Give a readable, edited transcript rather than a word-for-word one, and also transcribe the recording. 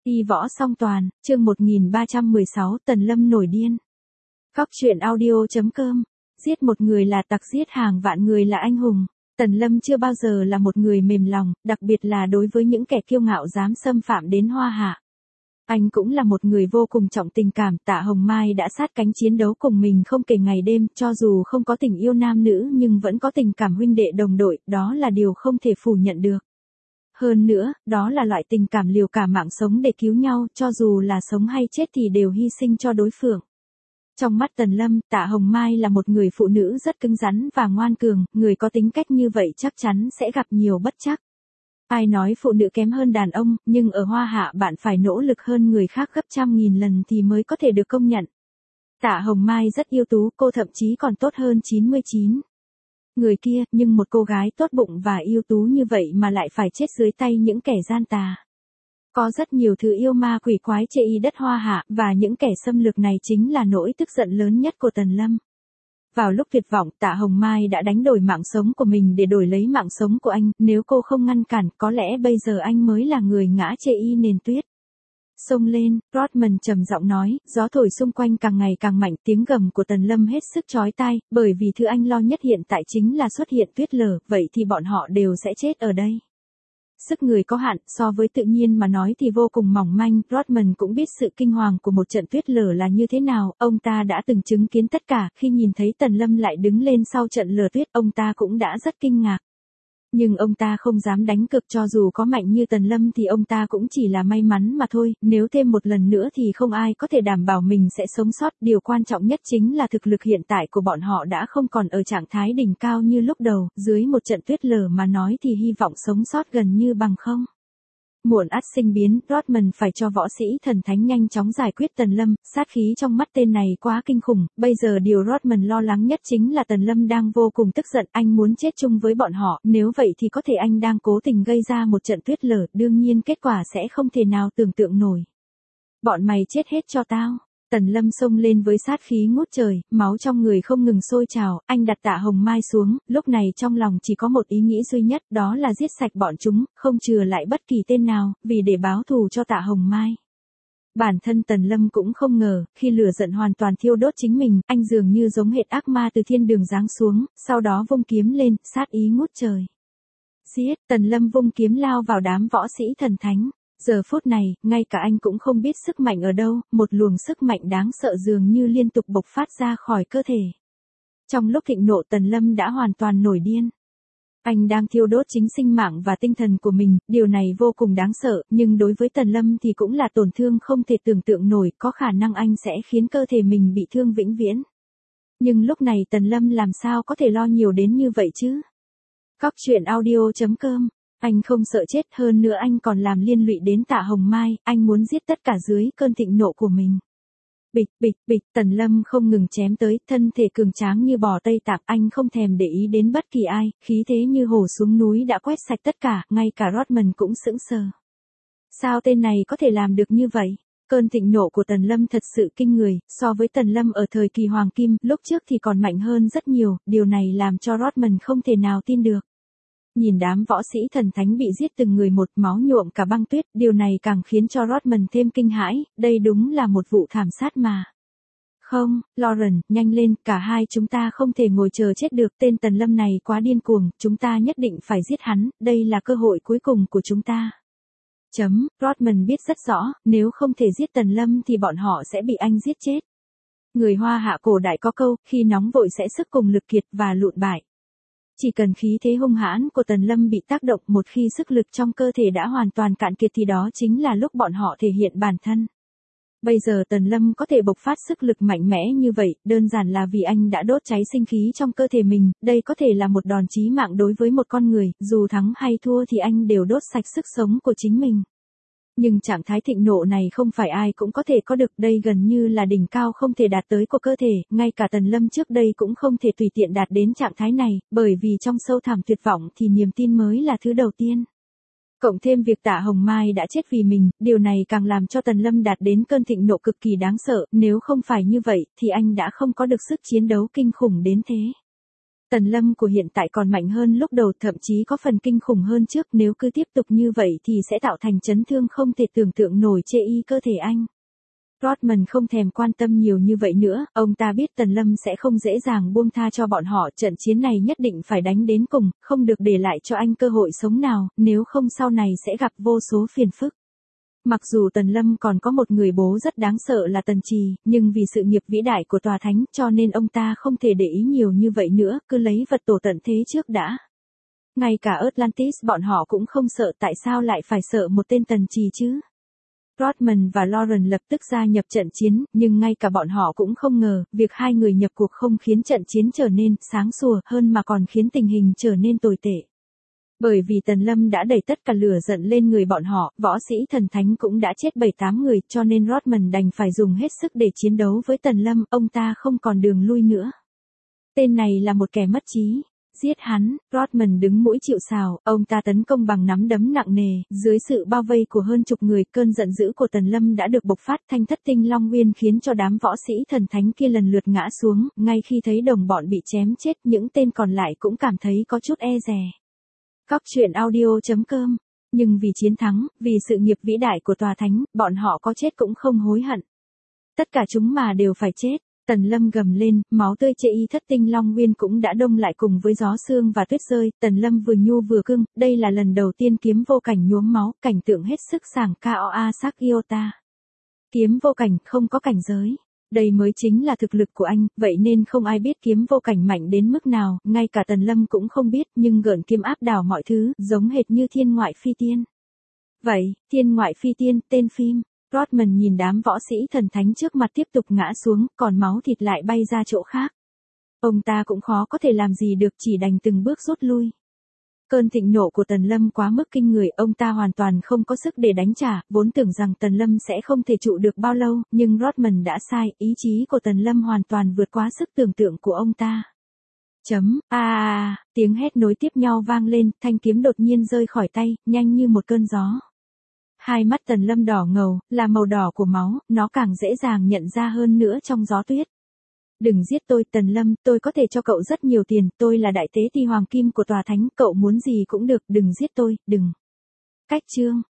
Y võ song toàn, chương 1316 Tần Lâm nổi điên. Cóc truyện audio.com. Giết một người là tặc, giết hàng vạn người là anh hùng. Tần Lâm chưa bao giờ là một người mềm lòng, đặc biệt là đối với những kẻ kiêu ngạo dám xâm phạm đến Hoa Hạ. Anh cũng là một người vô cùng trọng tình cảm. Tạ Hồng Mai đã sát cánh chiến đấu cùng mình không kể ngày đêm, cho dù không có tình yêu nam nữ nhưng vẫn có tình cảm huynh đệ đồng đội, đó là điều không thể phủ nhận được. Hơn nữa, đó là loại tình cảm liều cả mạng sống để cứu nhau, cho dù là sống hay chết thì đều hy sinh cho đối phương. Trong mắt Tần Lâm, Tạ Hồng Mai là một người phụ nữ rất cứng rắn và ngoan cường, người có tính cách như vậy chắc chắn sẽ gặp nhiều bất trắc. Ai nói phụ nữ kém hơn đàn ông, nhưng ở Hoa Hạ bạn phải nỗ lực hơn người khác gấp trăm nghìn lần thì mới có thể được công nhận. Tạ Hồng Mai rất ưu tú, cô thậm chí còn tốt hơn 99 người kia, nhưng một cô gái tốt bụng và ưu tú như vậy mà lại phải chết dưới tay những kẻ gian tà. Có rất nhiều thứ yêu ma quỷ quái chê y đất Hoa Hạ, và những kẻ xâm lược này chính là nỗi tức giận lớn nhất của Tần Lâm. Vào lúc tuyệt vọng, Tạ Hồng Mai đã đánh đổi mạng sống của mình để đổi lấy mạng sống của anh, nếu cô không ngăn cản, có lẽ bây giờ anh mới là người ngã chê y nền tuyết. Xông lên, Rodman trầm giọng nói, gió thổi xung quanh càng ngày càng mạnh, tiếng gầm của Tần Lâm hết sức chói tai, bởi vì thứ anh lo nhất hiện tại chính là xuất hiện tuyết lở, vậy thì bọn họ đều sẽ chết ở đây. Sức người có hạn, so với tự nhiên mà nói thì vô cùng mỏng manh, Rodman cũng biết sự kinh hoàng của một trận tuyết lở là như thế nào, ông ta đã từng chứng kiến tất cả, khi nhìn thấy Tần Lâm lại đứng lên sau trận lở tuyết, ông ta cũng đã rất kinh ngạc. Nhưng ông ta không dám đánh cược, cho dù có mạnh như Tần Lâm thì ông ta cũng chỉ là may mắn mà thôi, nếu thêm một lần nữa thì không ai có thể đảm bảo mình sẽ sống sót, điều quan trọng nhất chính là thực lực hiện tại của bọn họ đã không còn ở trạng thái đỉnh cao như lúc đầu, dưới một trận tuyết lở mà nói thì hy vọng sống sót gần như bằng không. Muộn ắt sinh biến, Rodman phải cho võ sĩ thần thánh nhanh chóng giải quyết Tần Lâm, sát khí trong mắt tên này quá kinh khủng, bây giờ điều Rodman lo lắng nhất chính là Tần Lâm đang vô cùng tức giận, anh muốn chết chung với bọn họ, nếu vậy thì có thể anh đang cố tình gây ra một trận tuyết lở, đương nhiên kết quả sẽ không thể nào tưởng tượng nổi. Bọn mày chết hết cho tao. Tần Lâm xông lên với sát khí ngút trời, máu trong người không ngừng sôi trào, anh đặt Tạ Hồng Mai xuống, lúc này trong lòng chỉ có một ý nghĩ duy nhất, đó là giết sạch bọn chúng, không chừa lại bất kỳ tên nào, vì để báo thù cho Tạ Hồng Mai. Bản thân Tần Lâm cũng không ngờ, khi lửa giận hoàn toàn thiêu đốt chính mình, anh dường như giống hệt ác ma từ thiên đường giáng xuống, sau đó vung kiếm lên, sát ý ngút trời. Giết, Tần Lâm vung kiếm lao vào đám võ sĩ thần thánh. Giờ phút này, ngay cả anh cũng không biết sức mạnh ở đâu, một luồng sức mạnh đáng sợ dường như liên tục bộc phát ra khỏi cơ thể. Trong lúc thịnh nộ, Tần Lâm đã hoàn toàn nổi điên. Anh đang thiêu đốt chính sinh mạng và tinh thần của mình, điều này vô cùng đáng sợ, nhưng đối với Tần Lâm thì cũng là tổn thương không thể tưởng tượng nổi, có khả năng anh sẽ khiến cơ thể mình bị thương vĩnh viễn. Nhưng lúc này Tần Lâm làm sao có thể lo nhiều đến như vậy chứ? Cóc truyện audio.com. Anh không sợ chết, hơn nữa anh còn làm liên lụy đến Tạ Hồng Mai, anh muốn giết tất cả dưới cơn thịnh nộ của mình. Bịch, bịch, bịch, Tần Lâm không ngừng chém tới, thân thể cường tráng như bò Tây Tạng, anh không thèm để ý đến bất kỳ ai, khí thế như hổ xuống núi đã quét sạch tất cả, ngay cả Rodman cũng sững sờ. Sao tên này có thể làm được như vậy? Cơn thịnh nộ của Tần Lâm thật sự kinh người, so với Tần Lâm ở thời kỳ Hoàng Kim, lúc trước thì còn mạnh hơn rất nhiều, điều này làm cho Rodman không thể nào tin được. Nhìn đám võ sĩ thần thánh bị giết từng người một, máu nhuộm cả băng tuyết, điều này càng khiến cho Rodman thêm kinh hãi, đây đúng là một vụ thảm sát mà. Không, Lauren, nhanh lên, cả hai chúng ta không thể ngồi chờ chết được, tên Tần Lâm này quá điên cuồng, chúng ta nhất định phải giết hắn, đây là cơ hội cuối cùng của chúng ta. Rodman biết rất rõ, nếu không thể giết Tần Lâm thì bọn họ sẽ bị anh giết chết. Người Hoa Hạ cổ đại có câu, khi nóng vội sẽ sức cùng lực kiệt và lụn bại. Chỉ cần khí thế hung hãn của Tần Lâm bị tác động, một khi sức lực trong cơ thể đã hoàn toàn cạn kiệt thì đó chính là lúc bọn họ thể hiện bản thân. Bây giờ Tần Lâm có thể bộc phát sức lực mạnh mẽ như vậy, đơn giản là vì anh đã đốt cháy sinh khí trong cơ thể mình, đây có thể là một đòn chí mạng đối với một con người, dù thắng hay thua thì anh đều đốt sạch sức sống của chính mình. Nhưng trạng thái thịnh nộ này không phải ai cũng có thể có được, đây gần như là đỉnh cao không thể đạt tới của cơ thể, ngay cả Tần Lâm trước đây cũng không thể tùy tiện đạt đến trạng thái này, bởi vì trong sâu thẳm tuyệt vọng thì niềm tin mới là thứ đầu tiên. Cộng thêm việc Tạ Hồng Mai đã chết vì mình, điều này càng làm cho Tần Lâm đạt đến cơn thịnh nộ cực kỳ đáng sợ, nếu không phải như vậy thì anh đã không có được sức chiến đấu kinh khủng đến thế. Tần Lâm của hiện tại còn mạnh hơn lúc đầu, thậm chí có phần kinh khủng hơn trước, nếu cứ tiếp tục như vậy thì sẽ tạo thành chấn thương không thể tưởng tượng nổi chê y cơ thể anh. Rodman không thèm quan tâm nhiều như vậy nữa, ông ta biết Tần Lâm sẽ không dễ dàng buông tha cho bọn họ, trận chiến này nhất định phải đánh đến cùng, không được để lại cho anh cơ hội sống nào, nếu không sau này sẽ gặp vô số phiền phức. Mặc dù Tần Lâm còn có một người bố rất đáng sợ là Tần Trì, nhưng vì sự nghiệp vĩ đại của tòa thánh cho nên ông ta không thể để ý nhiều như vậy nữa, cứ lấy vật tổ tận thế trước đã. Ngay cả Atlantis bọn họ cũng không sợ, tại sao lại phải sợ một tên Tần Trì chứ? Rodman và Lauren lập tức gia nhập trận chiến, nhưng ngay cả bọn họ cũng không ngờ, việc hai người nhập cuộc không khiến trận chiến trở nên sáng sủa hơn mà còn khiến tình hình trở nên tồi tệ. Bởi vì Tần Lâm đã đẩy tất cả lửa giận lên người bọn họ, võ sĩ thần thánh cũng đã chết 7-8 người, cho nên Rodman đành phải dùng hết sức để chiến đấu với Tần Lâm, ông ta không còn đường lui nữa. Tên này là một kẻ mất trí. Giết hắn, Rodman đứng mũi chịu sào, ông ta tấn công bằng nắm đấm nặng nề, dưới sự bao vây của hơn chục người, cơn giận dữ của Tần Lâm đã được bộc phát, thanh thất tinh long nguyên khiến cho đám võ sĩ thần thánh kia lần lượt ngã xuống, ngay khi thấy đồng bọn bị chém chết, những tên còn lại cũng cảm thấy có chút e dè. Cóc truyện audio.com. Nhưng vì chiến thắng, vì sự nghiệp vĩ đại của tòa thánh, bọn họ có chết cũng không hối hận. Tất cả chúng mà đều phải chết. Tần Lâm gầm lên, máu tươi chảy thất tinh long nguyên cũng đã đông lại cùng với gió sương và tuyết rơi, Tần Lâm vừa nhu vừa cưng, đây là lần đầu tiên kiếm vô cảnh nhuốm máu, cảnh tượng hết sức sảng Koa sắc Iota. Kiếm vô cảnh không có cảnh giới. Đây mới chính là thực lực của anh, vậy nên không ai biết kiếm vô cảnh mạnh đến mức nào, ngay cả Tần Lâm cũng không biết, nhưng gợn kiếm áp đảo mọi thứ, giống hệt như thiên ngoại phi tiên. Vậy, thiên ngoại phi tiên, tên phim. Rodman nhìn đám võ sĩ thần thánh trước mặt tiếp tục ngã xuống, còn máu thịt lại bay ra chỗ khác. Ông ta cũng khó có thể làm gì được, chỉ đành từng bước rút lui. Cơn thịnh nộ của Tần Lâm quá mức kinh người, ông ta hoàn toàn không có sức để đánh trả, vốn tưởng rằng Tần Lâm sẽ không thể trụ được bao lâu, nhưng Rodman đã sai, ý chí của Tần Lâm hoàn toàn vượt quá sức tưởng tượng của ông ta. Tiếng hét nối tiếp nhau vang lên, thanh kiếm đột nhiên rơi khỏi tay, nhanh như một cơn gió. Hai mắt Tần Lâm đỏ ngầu, là màu đỏ của máu, nó càng dễ dàng nhận ra hơn nữa trong gió tuyết. Đừng giết tôi, Tần Lâm, tôi có thể cho cậu rất nhiều tiền, tôi là đại tế ti hoàng kim của tòa thánh, cậu muốn gì cũng được, đừng giết tôi, đừng. Cách chương